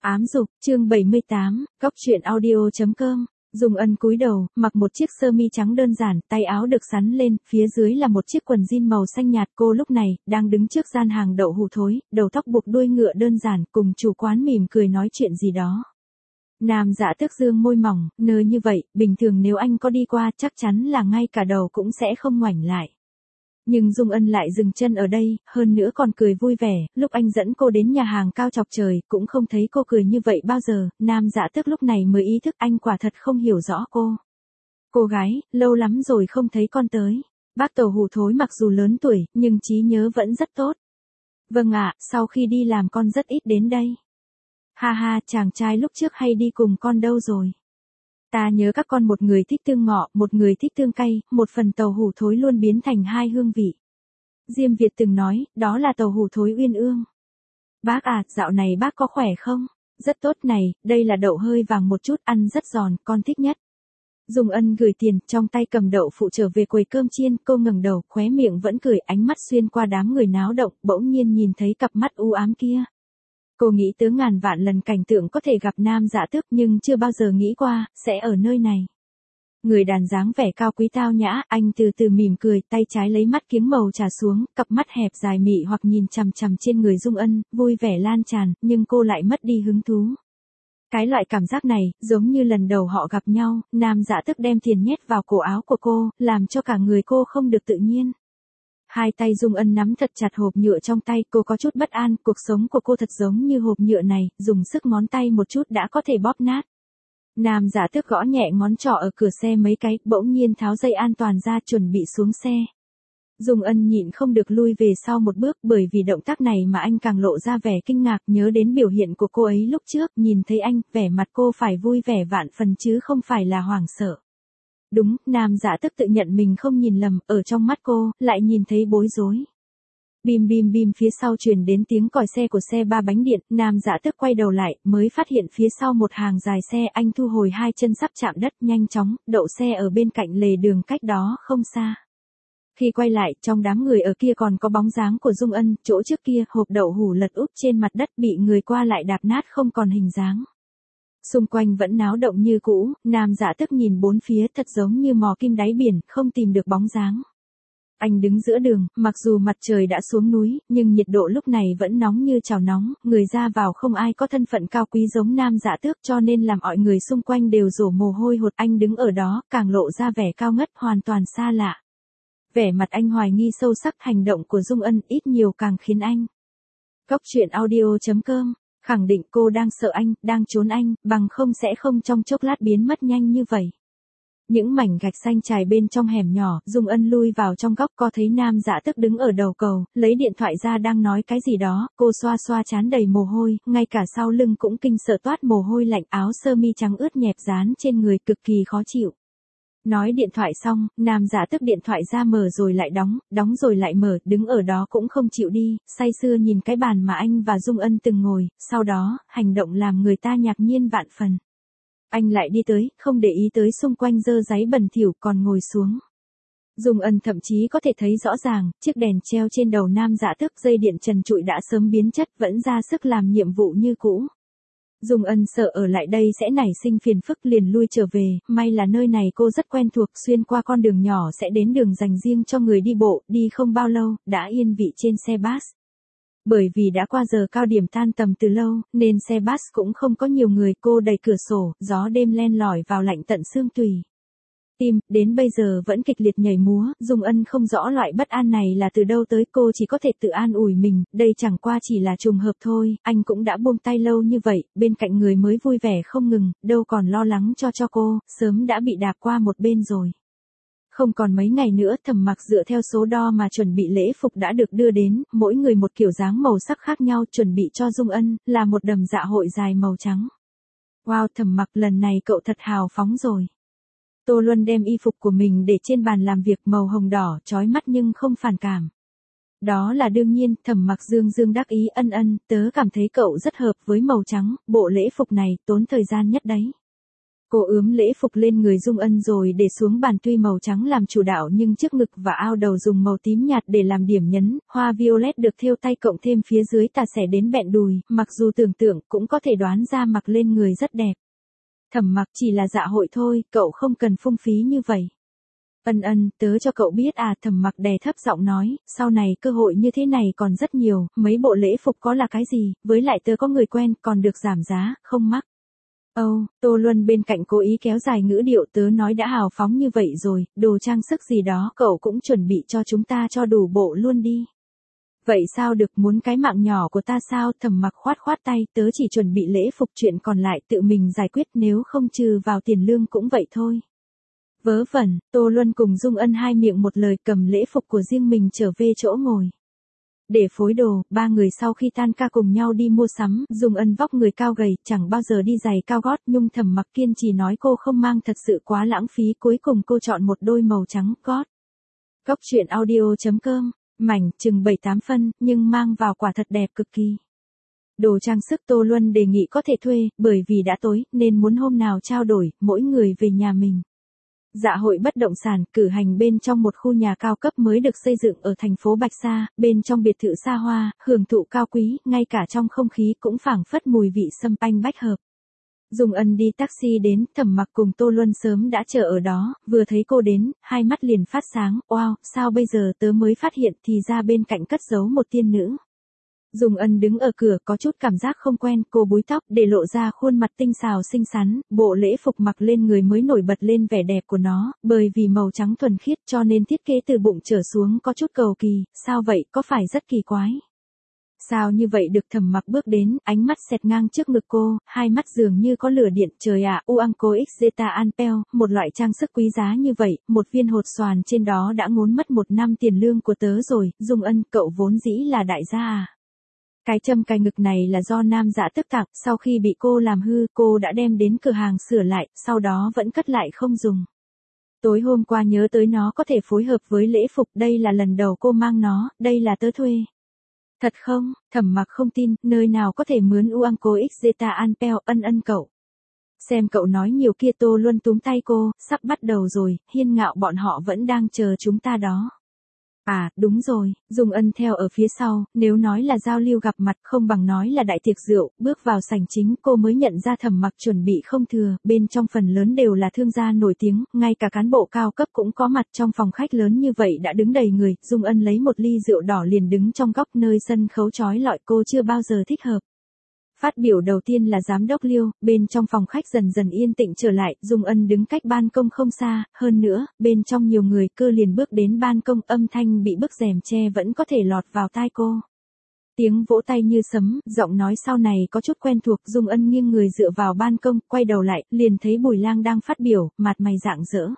Ám dục, chương 78, Góc truyện audio.com. Dung Ân cúi đầu, mặc một chiếc sơ mi trắng đơn giản, tay áo được xắn lên, phía dưới là một chiếc quần jean màu xanh nhạt. Cô lúc này đang đứng trước gian hàng đậu hũ thối, đầu tóc buộc đuôi ngựa đơn giản, cùng chủ quán mỉm cười nói chuyện gì đó. Nam Dạ Tước dương môi mỏng, nơi như vậy, bình thường nếu anh có đi qua chắc chắn là ngay cả đầu cũng sẽ không ngoảnh lại. Nhưng Dung Ân lại dừng chân ở đây, hơn nữa còn cười vui vẻ. Lúc anh dẫn cô đến nhà hàng cao chọc trời, cũng không thấy cô cười như vậy bao giờ. Nam Dạ Tước lúc này mới ý thức anh quả thật không hiểu rõ cô. Cô gái, lâu lắm rồi không thấy con tới. Bác tàu hũ thối mặc dù lớn tuổi, nhưng trí nhớ vẫn rất tốt. Vâng ạ, sau khi đi làm con rất ít đến đây. Ha ha, chàng trai lúc trước hay đi cùng con đâu rồi? Ta nhớ các con, một người thích tương ngọ, một người thích tương cay, một phần tàu hũ thối luôn biến thành hai hương vị. Diêm Việt từng nói, đó là tàu hũ thối uyên ương. Bác à, dạo này bác có khỏe không? Rất tốt này, đây là đậu hơi vàng một chút, ăn rất giòn, con thích nhất. Dung Ân gửi tiền, trong tay cầm đậu phụ trở về quầy cơm chiên. Cô ngẩng đầu, khóe miệng vẫn cười, ánh mắt xuyên qua đám người náo động, bỗng nhiên nhìn thấy cặp mắt u ám kia. Cô nghĩ tới ngàn vạn lần cảnh tượng có thể gặp Nam Dạ Tước, nhưng chưa bao giờ nghĩ qua sẽ ở nơi này. Người đàn dáng vẻ cao quý tao nhã, anh từ từ mỉm cười, tay trái lấy mắt kiếng màu trà xuống, cặp mắt hẹp dài mị hoặc nhìn chằm chằm trên người Dung Ân, vui vẻ lan tràn, nhưng cô lại mất đi hứng thú. Cái loại cảm giác này, giống như lần đầu họ gặp nhau, Nam Dạ Tước đem tiền nhét vào cổ áo của cô, làm cho cả người cô không được tự nhiên. Hai tay Dung Ân nắm thật chặt hộp nhựa trong tay, cô có chút bất an, cuộc sống của cô thật giống như hộp nhựa này, dùng sức ngón tay một chút đã có thể bóp nát. Nam Dạ Tước gõ nhẹ ngón trỏ ở cửa xe mấy cái, bỗng nhiên tháo dây an toàn ra chuẩn bị xuống xe. Dung Ân nhịn không được lui về sau một bước, bởi vì động tác này mà anh càng lộ ra vẻ kinh ngạc, nhớ đến biểu hiện của cô ấy lúc trước, nhìn thấy anh, vẻ mặt cô phải vui vẻ vạn phần chứ không phải là hoảng sợ. Đúng, Nam Dạ Tước tự nhận mình không nhìn lầm, ở trong mắt cô, lại nhìn thấy bối rối. Bim bim bim, phía sau truyền đến tiếng còi xe của xe ba bánh điện. Nam Dạ Tước quay đầu lại, mới phát hiện phía sau một hàng dài xe. Anh thu hồi hai chân sắp chạm đất, nhanh chóng đậu xe ở bên cạnh lề đường cách đó không xa. Khi quay lại, trong đám người ở kia còn có bóng dáng của Dung Ân, chỗ trước kia, hộp đậu hũ lật úp trên mặt đất bị người qua lại đạp nát không còn hình dáng. Xung quanh vẫn náo động như cũ, Nam Dạ Tước nhìn bốn phía thật giống như mò kim đáy biển, không tìm được bóng dáng. Anh đứng giữa đường, mặc dù mặt trời đã xuống núi, nhưng nhiệt độ lúc này vẫn nóng như chảo nóng, người ra vào không ai có thân phận cao quý giống Nam Dạ Tước, cho nên làm mọi người xung quanh đều đổ mồ hôi hột. Anh đứng ở đó, càng lộ ra vẻ cao ngất, hoàn toàn xa lạ. Vẻ mặt anh hoài nghi sâu sắc, hành động của Dung Ân ít nhiều càng khiến anh. Góc truyện audio.com khẳng định cô đang sợ anh, đang trốn anh, bằng không sẽ không trong chốc lát biến mất nhanh như vậy. Những mảnh gạch xanh trải bên trong hẻm nhỏ, Dung Ân lui vào trong góc, có thấy Nam Dạ Tước đứng ở đầu cầu, lấy điện thoại ra đang nói cái gì đó. Cô xoa xoa trán đầy mồ hôi, ngay cả sau lưng cũng kinh sợ toát mồ hôi lạnh, áo sơ mi trắng ướt nhẹp dán trên người, cực kỳ khó chịu. Nói điện thoại xong, Nam Dạ Tước điện thoại ra mở rồi lại đóng, đóng rồi lại mở, đứng ở đó cũng không chịu đi, say sưa nhìn cái bàn mà anh và Dung Ân từng ngồi. Sau đó, hành động làm người ta ngạc nhiên vạn phần. Anh lại đi tới, không để ý tới xung quanh dơ dáy bẩn thỉu, còn ngồi xuống. Dung Ân thậm chí có thể thấy rõ ràng, chiếc đèn treo trên đầu Nam Dạ Tước, dây điện trần trụi đã sớm biến chất, vẫn ra sức làm nhiệm vụ như cũ. Dung Ân sợ ở lại đây sẽ nảy sinh phiền phức, liền lui trở về. May là nơi này cô rất quen thuộc, xuyên qua con đường nhỏ sẽ đến đường dành riêng cho người đi bộ, đi không bao lâu, đã yên vị trên xe bus. Bởi vì đã qua giờ cao điểm tan tầm từ lâu, nên xe bus cũng không có nhiều người. Cô đẩy cửa sổ, gió đêm len lỏi vào lạnh tận xương tủy. Tim, đến bây giờ vẫn kịch liệt nhảy múa. Dung Ân không rõ loại bất an này là từ đâu tới, cô chỉ có thể tự an ủi mình, đây chẳng qua chỉ là trùng hợp thôi, anh cũng đã buông tay lâu như vậy, bên cạnh người mới vui vẻ không ngừng, đâu còn lo lắng cho cô, sớm đã bị đạp qua một bên rồi. Không còn mấy ngày nữa, Thẩm Mặc dựa theo số đo mà chuẩn bị lễ phục đã được đưa đến, mỗi người một kiểu dáng màu sắc khác nhau, chuẩn bị cho Dung Ân, là một đầm dạ hội dài màu trắng. Wow, Thẩm Mặc, lần này cậu thật hào phóng rồi. Tô Luân đem y phục của mình để trên bàn làm việc, màu hồng đỏ, chói mắt nhưng không phản cảm. Đó là đương nhiên, Thẩm Mặc dương dương đắc ý, ân, tớ cảm thấy cậu rất hợp với màu trắng, bộ lễ phục này, tốn thời gian nhất đấy. Cô ướm lễ phục lên người Dung Ân rồi để xuống bàn, tuy màu trắng làm chủ đạo nhưng trước ngực và ao đầu dùng màu tím nhạt để làm điểm nhấn, hoa violet được thêu tay cộng thêm phía dưới tà xẻ đến bẹn đùi, mặc dù tưởng tượng cũng có thể đoán ra mặc lên người rất đẹp. Thẩm Mặc, chỉ là dạ hội thôi, cậu không cần phung phí như vậy. Ân, tớ cho cậu biết à, Thẩm Mặc đè thấp giọng nói, sau này cơ hội như thế này còn rất nhiều, mấy bộ lễ phục có là cái gì, với lại tớ có người quen, còn được giảm giá, không mắc. Tô Luân bên cạnh cố ý kéo dài ngữ điệu, tớ nói đã hào phóng như vậy rồi, đồ trang sức gì đó cậu cũng chuẩn bị cho chúng ta cho đủ bộ luôn đi. Vậy sao được, muốn cái mạng nhỏ của ta sao? Thẩm Mặc khoát khoát tay, tớ chỉ chuẩn bị lễ phục, chuyện còn lại tự mình giải quyết, nếu không trừ vào tiền lương cũng vậy thôi. Vớ vẩn, Tô Luân cùng Dung Ân hai miệng một lời cầm lễ phục của riêng mình trở về chỗ ngồi. Để phối đồ, ba người sau khi tan ca cùng nhau đi mua sắm, Dung Ân vóc người cao gầy, chẳng bao giờ đi giày cao gót, nhưng Thẩm Mặc kiên trì nói cô không mang thật sự quá lãng phí, cuối cùng cô chọn một đôi màu trắng gót. Góc truyện audio.com, mảnh, chừng 7-8 phân, nhưng mang vào quả thật đẹp cực kỳ. Đồ trang sức Tô Luân đề nghị có thể thuê, bởi vì đã tối, nên muốn hôm nào trao đổi, mỗi người về nhà mình. Dạ hội bất động sản cử hành bên trong một khu nhà cao cấp mới được xây dựng ở thành phố Bạch Sa, bên trong biệt thự xa hoa, hưởng thụ cao quý, ngay cả trong không khí cũng phảng phất mùi vị sâm panh bách hợp. Dung Ân đi taxi đến, Thẩm Mặc cùng Tô Luân sớm đã chờ ở đó, vừa thấy cô đến, hai mắt liền phát sáng, wow, sao bây giờ tớ mới phát hiện, thì ra bên cạnh cất giấu một tiên nữ. Dung Ân đứng ở cửa có chút cảm giác không quen, cô búi tóc để lộ ra khuôn mặt tinh xảo xinh xắn, bộ lễ phục mặc lên người mới nổi bật lên vẻ đẹp của nó, bởi vì màu trắng thuần khiết cho nên thiết kế từ bụng trở xuống có chút cầu kỳ, sao vậy, có phải rất kỳ quái? Sao như vậy được? Thẩm Mặc bước đến, ánh mắt xẹt ngang trước ngực cô, hai mắt dường như có lửa điện, trời ạ, Uanco X Zeta Anpel, một loại trang sức quý giá như vậy, một viên hột xoàn trên đó đã ngốn mất 1 năm tiền lương của tớ rồi, Dung Ân, cậu vốn dĩ là đại gia à? Cái châm cài ngực này là do Nam Dạ Tức tặng, sau khi bị cô làm hư, cô đã đem đến cửa hàng sửa lại, sau đó vẫn cất lại không dùng. Tối hôm qua nhớ tới nó có thể phối hợp với lễ phục, đây là lần đầu cô mang nó, đây là tớ thuê. Thật không? Thẩm Mặc không tin, nơi nào có thể mướn Uanco X Zeta Anpel, ân cậu. Xem cậu nói nhiều kia. Tô Luân túm tay cô, sắp bắt đầu rồi, Hiên Ngạo bọn họ vẫn đang chờ chúng ta đó. À, đúng rồi, Dung Ân theo ở phía sau, nếu nói là giao lưu gặp mặt không bằng nói là đại tiệc rượu, bước vào sảnh chính cô mới nhận ra Thẩm Mặc chuẩn bị không thừa, bên trong phần lớn đều là thương gia nổi tiếng, ngay cả cán bộ cao cấp cũng có mặt. Trong phòng khách lớn như vậy đã đứng đầy người, Dung Ân lấy một ly rượu đỏ liền đứng trong góc nơi sân khấu chói lọi, cô chưa bao giờ thích hợp. Phát biểu đầu tiên là giám đốc Liêu, bên trong phòng khách dần dần yên tĩnh trở lại, Dung Ân đứng cách ban công không xa, hơn nữa, bên trong nhiều người, cơ liền bước đến ban công, âm thanh bị bức rèm che vẫn có thể lọt vào tai cô. Tiếng vỗ tay như sấm, giọng nói sau này có chút quen thuộc, Dung Ân nghiêng người dựa vào ban công, quay đầu lại, liền thấy Bùi Lang đang phát biểu, mặt mày rạng rỡ.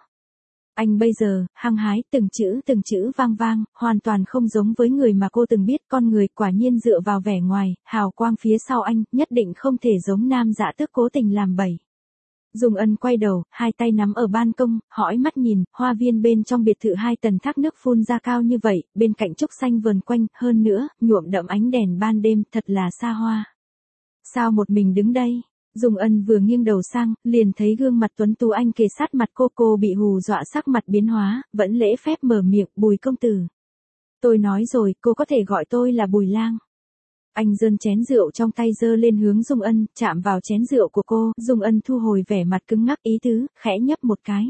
Anh bây giờ, hăng hái, từng chữ vang vang, hoàn toàn không giống với người mà cô từng biết, con người quả nhiên dựa vào vẻ ngoài, hào quang phía sau anh, nhất định không thể giống Nam Dạ Tước cố tình làm bậy. Dung Ân quay đầu, hai tay nắm ở ban công, hỏi mắt nhìn, hoa viên bên trong biệt thự 2 tầng thác nước phun ra cao như vậy, bên cạnh trúc xanh vờn quanh, hơn nữa, nhuộm đậm ánh đèn ban đêm, thật là xa hoa. Sao một mình đứng đây? Dung Ân vừa nghiêng đầu sang, liền thấy gương mặt tuấn tú anh kề sát mặt cô bị hù dọa sắc mặt biến hóa, vẫn lễ phép mở miệng, Bùi công tử. Tôi nói rồi, cô có thể gọi tôi là Bùi Lang. Anh giơ chén rượu trong tay giơ lên hướng Dung Ân, chạm vào chén rượu của cô, Dung Ân thu hồi vẻ mặt cứng ngắc, ý tứ, khẽ nhấp một cái.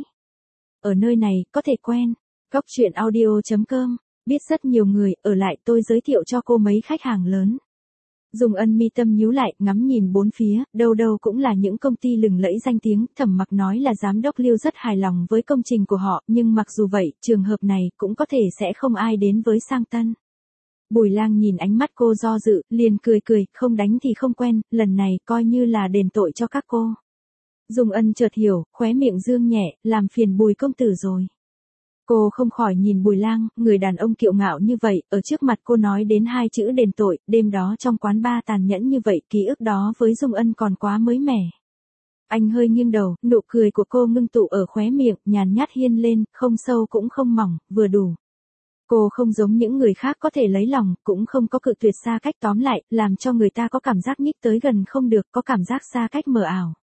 Ở nơi này, có thể quen. Góc truyện audio.com, biết rất nhiều người, ở lại tôi giới thiệu cho cô mấy khách hàng lớn. Dung Ân mi tâm nhíu lại, ngắm nhìn bốn phía, đâu đâu cũng là những công ty lừng lẫy danh tiếng, Thẩm Mặc nói là giám đốc Liêu rất hài lòng với công trình của họ, nhưng mặc dù vậy, trường hợp này cũng có thể sẽ không ai đến với Sang Tân. Bùi Lang nhìn ánh mắt cô do dự, liền cười, không đánh thì không quen, lần này coi như là đền tội cho các cô. Dung Ân chợt hiểu, khóe miệng dương nhẹ, làm phiền Bùi công tử rồi. Cô không khỏi nhìn Bùi Lang, người đàn ông kiêu ngạo như vậy, ở trước mặt cô nói đến 2 chữ đền tội, đêm đó trong quán bar tàn nhẫn như vậy, ký ức đó với Dung Ân còn quá mới mẻ. Anh hơi nghiêng đầu, nụ cười của cô ngưng tụ ở khóe miệng, nhàn nhạt hiên lên, không sâu cũng không mỏng, vừa đủ. Cô không giống những người khác có thể lấy lòng, cũng không có cự tuyệt, xa cách, tóm lại, làm cho người ta có cảm giác nhích tới gần không được, có cảm giác xa cách mờ ảo.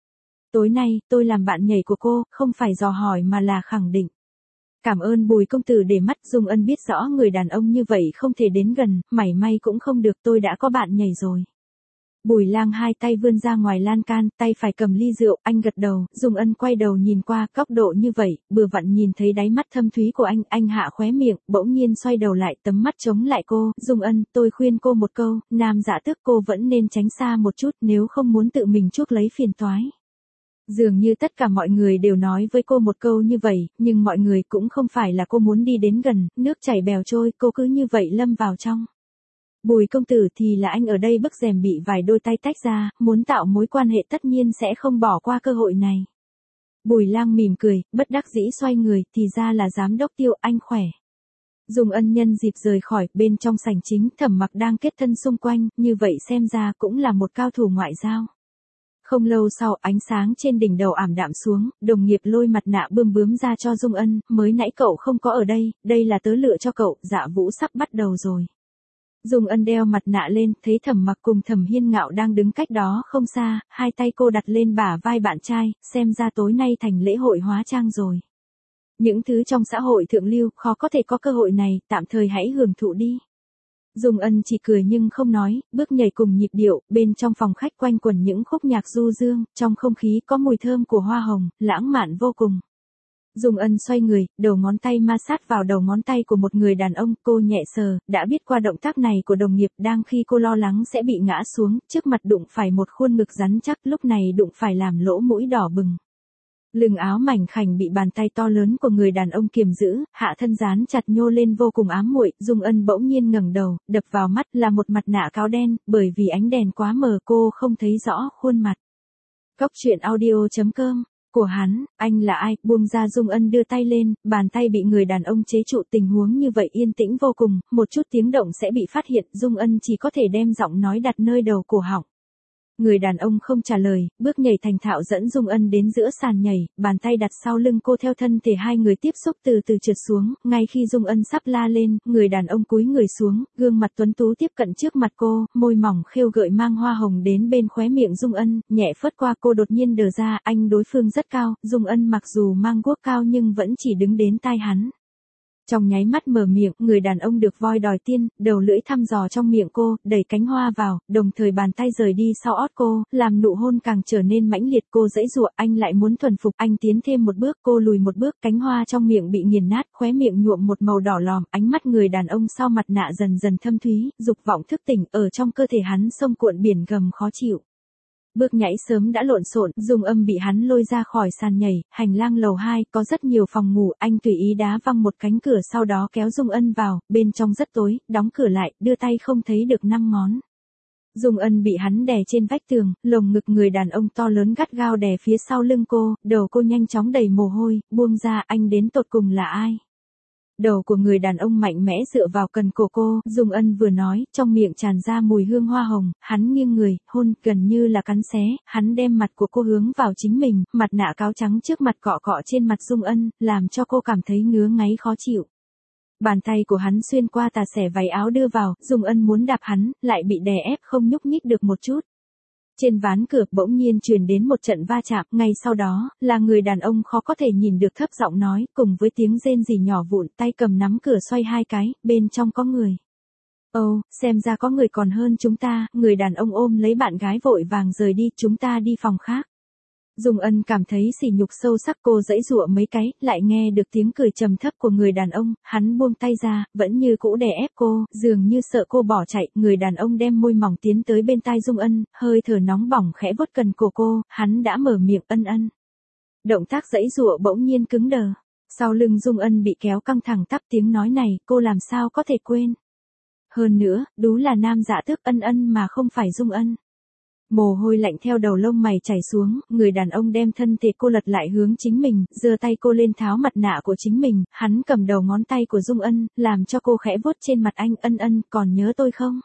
Tối nay, tôi làm bạn nhảy của cô, không phải dò hỏi mà là khẳng định. Cảm ơn Bùi công tử để mắt. Dung Ân biết rõ người đàn ông như vậy không thể đến gần, mảy may cũng không được, tôi đã có bạn nhảy rồi. Bùi Lang hai tay vươn ra ngoài lan can, tay phải cầm ly rượu, anh gật đầu. Dung Ân quay đầu nhìn qua, góc độ như vậy, vừa vặn nhìn thấy đáy mắt thâm thúy của anh hạ khóe miệng, bỗng nhiên xoay đầu lại, tấm mắt chống lại cô. Dung Ân, tôi khuyên cô một câu, Nam Dạ Tước cô vẫn nên tránh xa một chút nếu không muốn tự mình chuốc lấy phiền toái. Dường như tất cả mọi người đều nói với cô một câu như vậy, nhưng mọi người cũng không phải là cô muốn đi đến gần, nước chảy bèo trôi, cô cứ như vậy lâm vào trong. Bùi công tử thì là anh ở đây bức rèm bị vài đôi tay tách ra, muốn tạo mối quan hệ tất nhiên sẽ không bỏ qua cơ hội này. Bùi Lang mỉm cười, bất đắc dĩ xoay người, thì ra là giám đốc Tiêu, anh khỏe. Dung Ân nhân dịp rời khỏi, bên trong sảnh chính, Thẩm Mặc đang kết thân xung quanh, như vậy xem ra cũng là một cao thủ ngoại giao. Không lâu sau, ánh sáng trên đỉnh đầu ảm đạm xuống, đồng nghiệp lôi mặt nạ bươm bướm ra cho Dung Ân, mới nãy cậu không có ở đây là tớ lựa cho cậu, Dạ Vũ sắp bắt đầu rồi. Dung Ân đeo mặt nạ lên, thấy Thẩm Mặc cùng Thẩm Hiên Ngạo đang đứng cách đó không xa, hai tay cô đặt lên bả vai bạn trai, xem ra tối nay thành lễ hội hóa trang rồi. Những thứ trong xã hội thượng lưu, khó có thể có cơ hội này, tạm thời hãy hưởng thụ đi. Dung Ân chỉ cười nhưng không nói, bước nhảy cùng nhịp điệu, bên trong phòng khách quanh quẩn những khúc nhạc du dương, trong không khí có mùi thơm của hoa hồng, lãng mạn vô cùng. Dung Ân xoay người, đầu ngón tay ma sát vào đầu ngón tay của một người đàn ông, cô nhẹ sờ, đã biết qua động tác này của đồng nghiệp, đang khi cô lo lắng sẽ bị ngã xuống, trước mặt đụng phải một khuôn ngực rắn chắc, lúc này đụng phải làm lỗ mũi đỏ bừng. Lưng áo mảnh khảnh bị bàn tay to lớn của người đàn ông kiềm giữ, hạ thân dán chặt nhô lên vô cùng ám muội. Dung Ân bỗng nhiên ngẩng đầu, đập vào mắt là một mặt nạ cáo đen, bởi vì ánh đèn quá mờ cô không thấy rõ khuôn mặt. Cóc truyện audio.com của hắn, anh là ai? Buông ra. Dung Ân đưa tay lên, bàn tay bị người đàn ông chế trụ. Tình huống như vậy yên tĩnh vô cùng, một chút tiếng động sẽ bị phát hiện, Dung Ân chỉ có thể đem giọng nói đặt nơi đầu cổ họng. Người đàn ông không trả lời, bước nhảy thành thạo dẫn Dung Ân đến giữa sàn nhảy, bàn tay đặt sau lưng cô theo thân thể hai người tiếp xúc từ từ trượt xuống, ngay khi Dung Ân sắp la lên, người đàn ông cúi người xuống, gương mặt tuấn tú tiếp cận trước mặt cô, môi mỏng khêu gợi mang hoa hồng đến bên khóe miệng Dung Ân, nhẹ phớt qua cô đột nhiên đờ ra, anh đối phương rất cao, Dung Ân mặc dù mang guốc cao nhưng vẫn chỉ đứng đến tai hắn. Trong nháy mắt mở miệng, người đàn ông được voi đòi tiên, đầu lưỡi thăm dò trong miệng cô, đẩy cánh hoa vào, đồng thời bàn tay rời đi sau ót cô, làm nụ hôn càng trở nên mãnh liệt. Cô giãy giụa, anh lại muốn thuần phục, anh tiến thêm một bước, cô lùi một bước, cánh hoa trong miệng bị nghiền nát, khóe miệng nhuộm một màu đỏ lòm, ánh mắt người đàn ông sau mặt nạ dần dần thâm thúy, dục vọng thức tỉnh, ở trong cơ thể hắn sông cuộn biển gầm khó chịu. Bước nhảy sớm đã lộn xộn, Dung Âm bị hắn lôi ra khỏi sàn nhảy, hành lang lầu 2, có rất nhiều phòng ngủ, anh tùy ý đá văng một cánh cửa sau đó kéo Dung Ân vào, bên trong rất tối, đóng cửa lại, đưa tay không thấy được 5 ngón. Dung Ân bị hắn đè trên vách tường, lồng ngực người đàn ông to lớn gắt gao đè phía sau lưng cô, đầu cô nhanh chóng đầy mồ hôi, buông ra, anh đến tột cùng là ai? Đầu của người đàn ông mạnh mẽ dựa vào cần cổ cô, Dung Ân vừa nói, trong miệng tràn ra mùi hương hoa hồng, hắn nghiêng người, hôn, gần như là cắn xé, hắn đem mặt của cô hướng vào chính mình, mặt nạ cáo trắng trước mặt cọ cọ trên mặt Dung Ân, làm cho cô cảm thấy ngứa ngáy khó chịu. Bàn tay của hắn xuyên qua tà xẻ váy áo đưa vào, Dung Ân muốn đạp hắn, lại bị đè ép không nhúc nhích được một chút. Trên ván cửa bỗng nhiên truyền đến một trận va chạm, ngay sau đó, là người đàn ông khó có thể nhìn được thấp giọng nói, cùng với tiếng rên rỉ nhỏ vụn, tay cầm nắm cửa xoay hai cái, bên trong có người. Ồ, xem ra có người còn hơn chúng ta, người đàn ông ôm lấy bạn gái vội vàng rời đi, chúng ta đi phòng khác. Dung Ân cảm thấy sỉ nhục sâu sắc, cô giãy giụa mấy cái, lại nghe được tiếng cười trầm thấp của người đàn ông, hắn buông tay ra, vẫn như cũ đè ép cô, dường như sợ cô bỏ chạy, người đàn ông đem môi mỏng tiến tới bên tai Dung Ân, hơi thở nóng bỏng khẽ vuốt cần cổ cô, hắn đã mở miệng ân ân. Động tác giãy giụa bỗng nhiên cứng đờ, sau lưng Dung Ân bị kéo căng thẳng tắp, tiếng nói này, cô làm sao có thể quên. Hơn nữa, đúng là Nam Dạ Tước ân ân mà không phải Dung Ân. Mồ hôi lạnh theo đầu lông mày chảy xuống, người đàn ông đem thân thể cô lật lại hướng chính mình, giơ tay cô lên tháo mặt nạ của chính mình, hắn cầm đầu ngón tay của Dung Ân, làm cho cô khẽ vuốt trên mặt anh, ân ân, còn nhớ tôi không?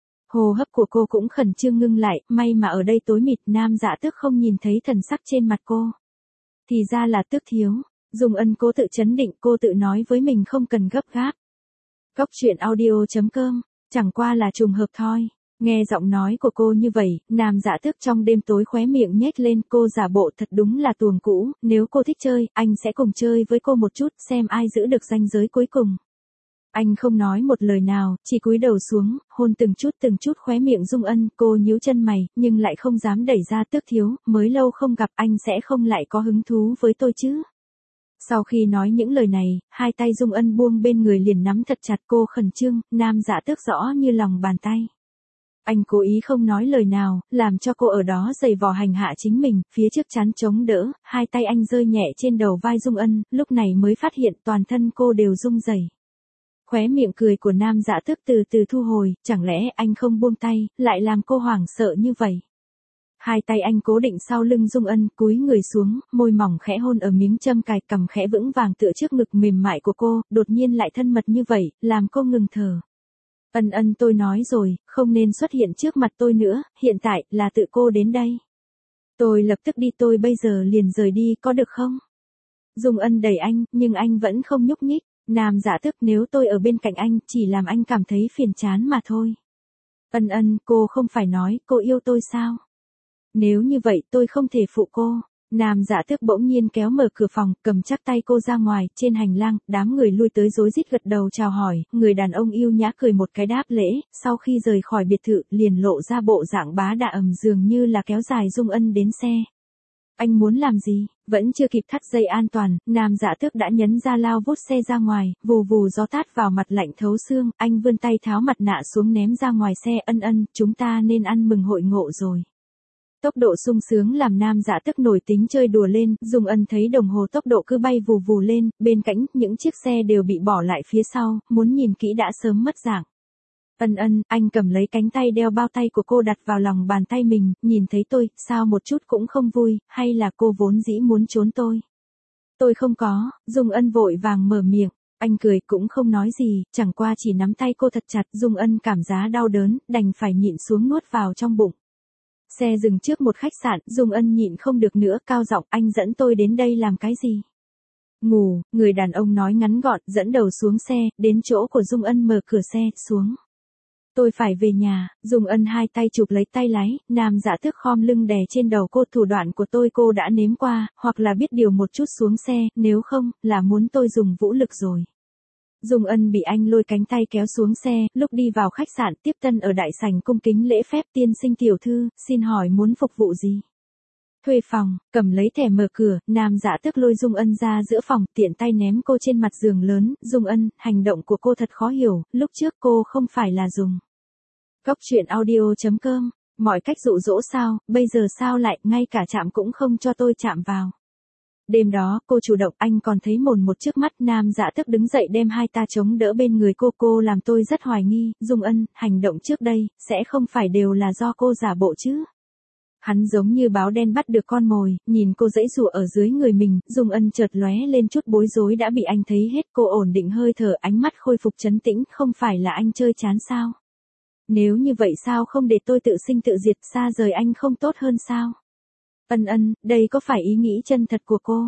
Hô hấp của cô cũng khẩn trương ngưng lại, may mà ở đây tối mịt, Nam Dạ Tước không nhìn thấy thần sắc trên mặt cô. Thì ra là Tước thiếu. Dung Ân cố tự trấn định, cô tự nói với mình không cần gấp gáp. Cóc truyện audio.com, chẳng qua là trùng hợp thôi. Nghe giọng nói của cô như vậy, Nam Dạ Tước trong đêm tối khóe miệng nhếch lên, cô giả bộ thật đúng là tuồng cũ, nếu cô thích chơi, anh sẽ cùng chơi với cô một chút, xem ai giữ được ranh giới cuối cùng. Anh không nói một lời nào, chỉ cúi đầu xuống, hôn từng chút khóe miệng Dung Ân, cô nhíu chân mày, nhưng lại không dám đẩy ra. Tước thiếu, mới lâu không gặp, anh sẽ không lại có hứng thú với tôi chứ? Sau khi nói những lời này, hai tay Dung Ân buông bên người liền nắm thật chặt, cô khẩn trương, Nam Dạ Tước rõ như lòng bàn tay. Anh cố ý không nói lời nào, làm cho cô ở đó giày vò hành hạ chính mình, phía trước chắn chống đỡ, hai tay anh rơi nhẹ trên đầu vai Dung Ân, lúc này mới phát hiện toàn thân cô đều rung rẩy. Khóe miệng cười của Nam Dạ Tước từ từ thu hồi, chẳng lẽ anh không buông tay, lại làm cô hoảng sợ như vậy. Hai tay anh cố định sau lưng Dung Ân, cúi người xuống, môi mỏng khẽ hôn ở miếng châm cài, cằm khẽ vững vàng tựa trước ngực mềm mại của cô, đột nhiên lại thân mật như vậy, làm cô ngừng thở. Ân, tôi nói rồi, không nên xuất hiện trước mặt tôi nữa, hiện tại, là tự cô đến đây. Tôi lập tức đi, tôi bây giờ liền rời đi, có được không? Dung Ân đẩy anh, nhưng anh vẫn không nhúc nhích. Nam Dạ Tước, nếu tôi ở bên cạnh anh, chỉ làm anh cảm thấy phiền chán mà thôi. Ân, cô không phải nói, cô yêu tôi sao? Nếu như vậy, tôi không thể phụ cô. Nam Dạ Tước bỗng nhiên kéo mở cửa phòng, cầm chắc tay cô ra ngoài, trên hành lang, đám người lui tới rối rít gật đầu chào hỏi, người đàn ông yêu nhã cười một cái đáp lễ, sau khi rời khỏi biệt thự, liền lộ ra bộ dạng bá đạo dường như là kéo dài Dung Ân đến xe. Anh muốn làm gì? Vẫn chưa kịp thắt dây an toàn, Nam Dạ Tước đã nhấn ra lao vút xe ra ngoài, vù vù gió tát vào mặt lạnh thấu xương, anh vươn tay tháo mặt nạ xuống ném ra ngoài xe. Ân, chúng ta nên ăn mừng hội ngộ rồi. Tốc độ sung sướng làm Nam Dạ Tước nổi tính chơi đùa lên, Dung Ân thấy đồng hồ tốc độ cứ bay vù vù lên, bên cạnh những chiếc xe đều bị bỏ lại phía sau, muốn nhìn kỹ đã sớm mất dạng. Ân, anh cầm lấy cánh tay đeo bao tay của cô đặt vào lòng bàn tay mình, nhìn thấy tôi, sao một chút cũng không vui, hay là cô vốn dĩ muốn trốn tôi? Tôi không có, Dung Ân vội vàng mở miệng, anh cười cũng không nói gì, chẳng qua chỉ nắm tay cô thật chặt. Dung Ân cảm giác đau đớn, đành phải nhịn xuống nuốt vào trong bụng. Xe dừng trước một khách sạn, Dung Ân nhịn không được nữa, cao giọng, anh dẫn tôi đến đây làm cái gì? Ngủ, người đàn ông nói ngắn gọn, dẫn đầu xuống xe, đến chỗ của Dung Ân mở cửa xe, xuống. Tôi phải về nhà. Dung Ân hai tay chụp lấy tay lái, Nam Dạ Tước khom lưng đè trên đầu cô, thủ đoạn của tôi cô đã nếm qua, hoặc là biết điều một chút xuống xe, nếu không, là muốn tôi dùng vũ lực rồi. Dung Ân bị anh lôi cánh tay kéo xuống xe, lúc đi vào khách sạn tiếp tân ở đại sảnh cung kính lễ phép, tiên sinh tiểu thư, xin hỏi muốn phục vụ gì? Thuê phòng, cầm lấy thẻ mở cửa, Nam Dạ Tước lôi Dung Ân ra giữa phòng, tiện tay ném cô trên mặt giường lớn. Dung Ân, hành động của cô thật khó hiểu, lúc trước cô không phải là dùng Cóc truyện audio.com, mọi cách dụ dỗ sao, bây giờ sao lại, ngay cả chạm cũng không cho tôi chạm vào. Đêm đó, cô chủ động, anh còn thấy mồn một trước mắt. Nam Dạ Tước đứng dậy đem hai ta chống đỡ bên người cô làm tôi rất hoài nghi. Dung Ân, hành động trước đây, sẽ không phải đều là do cô giả bộ chứ? Hắn giống như báo đen bắt được con mồi, nhìn cô giãy giụa ở dưới người mình, Dung Ân chợt lóe lên chút bối rối đã bị anh thấy hết, cô ổn định hơi thở, ánh mắt khôi phục trấn tĩnh, không phải là anh chơi chán sao? Nếu như vậy sao không để tôi tự sinh tự diệt, xa rời anh không tốt hơn sao? Ân, đây có phải ý nghĩ chân thật của cô?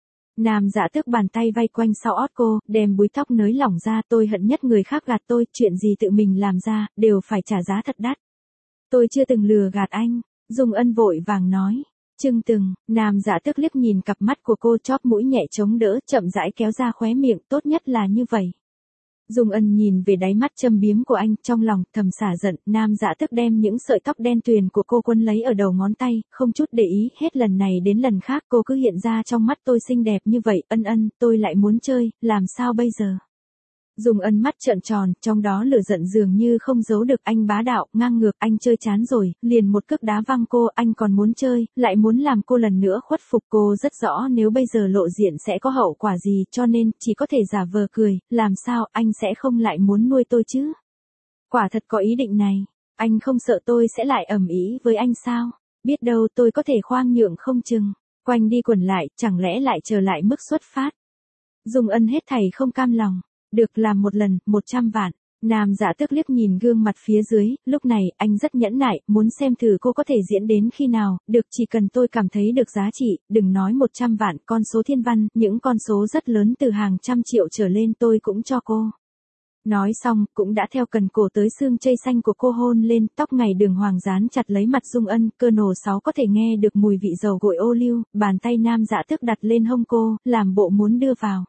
Nam Dạ Tước bàn tay vây quanh sau ót cô, đem búi tóc nới lỏng ra. Tôi hận nhất người khác gạt tôi, chuyện gì tự mình làm ra, đều phải trả giá thật đắt. Tôi chưa từng lừa gạt anh. Dung Ân vội vàng nói. Chừng từng, Nam Dạ Tước liếc nhìn cặp mắt của cô, chóp mũi nhẹ chống đỡ, chậm rãi kéo ra khóe miệng, tốt nhất là như vậy. Dung Ân nhìn về đáy mắt châm biếm của anh, trong lòng thầm xả giận. Nam Dạ Tước đem những sợi tóc đen tuyền của cô quấn lấy ở đầu ngón tay, không chút để ý, hết lần này đến lần khác cô cứ hiện ra trong mắt tôi xinh đẹp như vậy. Ân, tôi lại muốn chơi, làm sao bây giờ? Dung Ân mắt trợn tròn, trong đó lửa giận dường như không giấu được. Anh bá đạo, ngang ngược, anh chơi chán rồi, liền một cước đá văng cô. Anh còn muốn chơi, lại muốn làm cô lần nữa khuất phục. Cô rất rõ nếu bây giờ lộ diện sẽ có hậu quả gì, cho nên chỉ có thể giả vờ cười. Làm sao anh sẽ không lại muốn nuôi tôi chứ? Quả thật có ý định này. Anh không sợ tôi sẽ lại ầm ĩ với anh sao? Biết đâu tôi có thể khoan nhượng không chừng. Quanh đi quẩn lại, chẳng lẽ lại trở lại mức xuất phát? Dung Ân hết thảy không cam lòng. Được làm một lần, 100 vạn. Nam Dạ Tước liếc nhìn gương mặt phía dưới, lúc này, anh rất nhẫn nại, muốn xem thử cô có thể diễn đến khi nào. Được, chỉ cần tôi cảm thấy được giá trị, đừng nói 100 vạn, con số thiên văn, những con số rất lớn từ hàng trăm triệu trở lên tôi cũng cho cô. Nói xong, cũng đã theo cần cổ tới xương chây xanh của cô hôn lên, tóc ngày đường hoàng dán chặt lấy mặt Dung Ân, cơ nổ 6 có thể nghe được mùi vị dầu gội ô liu, bàn tay Nam Dạ Tước đặt lên hông cô, làm bộ muốn đưa vào.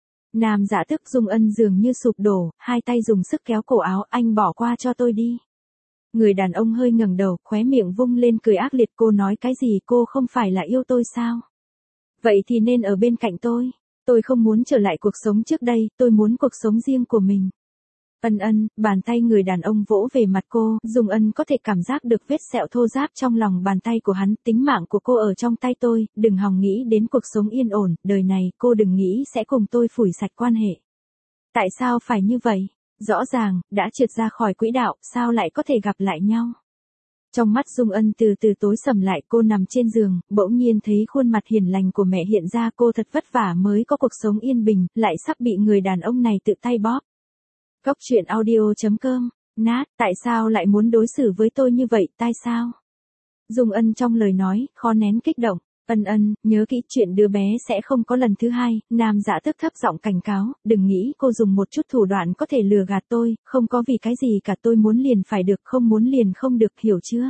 Nam Dạ Tước Dung Ân dường như sụp đổ, hai tay dùng sức kéo cổ áo, anh bỏ qua cho tôi đi. Người đàn ông hơi ngẩng đầu, khóe miệng vung lên cười ác liệt, cô nói cái gì, cô không phải là yêu tôi sao? Vậy thì nên ở bên cạnh tôi không muốn trở lại cuộc sống trước đây, tôi muốn cuộc sống riêng của mình. Ân, bàn tay người đàn ông vỗ về mặt cô, Dung Ân có thể cảm giác được vết sẹo thô ráp trong lòng bàn tay của hắn, tính mạng của cô ở trong tay tôi, đừng hòng nghĩ đến cuộc sống yên ổn, đời này, cô đừng nghĩ sẽ cùng tôi phủi sạch quan hệ. Tại sao phải như vậy? Rõ ràng, đã trượt ra khỏi quỹ đạo, sao lại có thể gặp lại nhau? Trong mắt Dung Ân từ từ tối sầm lại, cô nằm trên giường, bỗng nhiên thấy khuôn mặt hiền lành của mẹ hiện ra, cô thật vất vả mới có cuộc sống yên bình, lại sắp bị người đàn ông này tự tay bóp. Cốc truyện audio.com, nát, tại sao lại muốn đối xử với tôi như vậy, tại sao? Dung Ân trong lời nói, khó nén kích động. Ân, nhớ kỹ chuyện đứa bé sẽ không có lần thứ hai, Nam Dạ Tước thấp giọng cảnh cáo, đừng nghĩ cô dùng một chút thủ đoạn có thể lừa gạt tôi, không có vì cái gì cả, tôi muốn liền phải được, không muốn liền không được, hiểu chưa?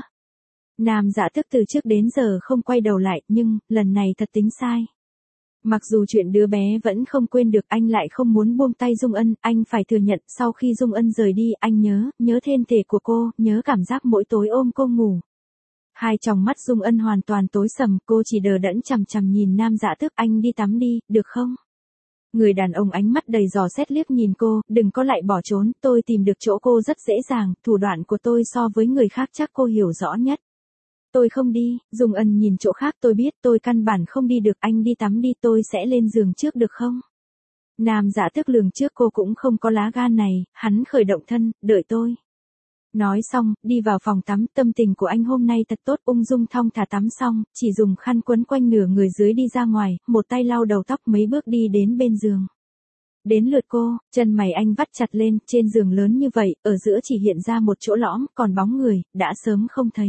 Nam Dạ Tước từ trước đến giờ không quay đầu lại, nhưng, lần này thật tính sai. Mặc dù chuyện đứa bé vẫn không quên được, anh lại không muốn buông tay Dung Ân, anh phải thừa nhận, sau khi Dung Ân rời đi, anh nhớ thân thể của cô, nhớ cảm giác mỗi tối ôm cô ngủ. Hai tròng mắt Dung Ân hoàn toàn tối sầm, cô chỉ đờ đẫn chằm chằm nhìn Nam Dạ Tước, anh đi tắm đi, được không? Người đàn ông ánh mắt đầy dò xét liếc nhìn cô, đừng có lại bỏ trốn, tôi tìm được chỗ cô rất dễ dàng, thủ đoạn của tôi so với người khác chắc cô hiểu rõ nhất. Tôi không đi, Dung Ân nhìn chỗ khác, tôi biết tôi căn bản không đi được, anh đi tắm đi, tôi sẽ lên giường trước được không? Nam Dạ Tước lường trước cô cũng không có lá gan này, hắn khởi động thân, đợi tôi. Nói xong, đi vào phòng tắm, tâm tình của anh hôm nay thật tốt, ung dung thong thả tắm xong, chỉ dùng khăn quấn quanh nửa người dưới đi ra ngoài, một tay lau đầu tóc mấy bước đi đến bên giường. Đến lượt cô, chân mày anh vắt chặt lên, trên giường lớn như vậy, ở giữa chỉ hiện ra một chỗ lõm, còn bóng người, đã sớm không thấy.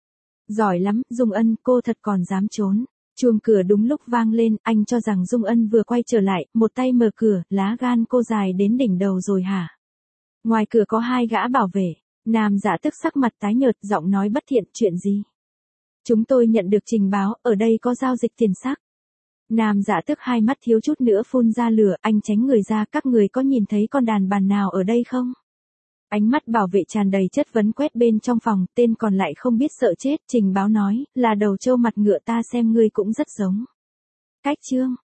Giỏi lắm, Dung Ân, cô thật còn dám trốn. Chuông cửa đúng lúc vang lên, anh cho rằng Dung Ân vừa quay trở lại, một tay mở cửa, lá gan cô dài đến đỉnh đầu rồi hả? Ngoài cửa có hai gã bảo vệ. Nam Dạ Tước sắc mặt tái nhợt, giọng nói bất thiện, chuyện gì? Chúng tôi nhận được trình báo, ở đây có giao dịch tiền sắc. Nam Dạ Tước hai mắt thiếu chút nữa phun ra lửa, anh tránh người ra, các người có nhìn thấy con đàn bà nào ở đây không? Ánh mắt bảo vệ tràn đầy chất vấn quét bên trong phòng, tên còn lại không biết sợ chết, trình báo nói, là đầu trâu mặt ngựa, ta xem ngươi cũng rất giống. Cách chương.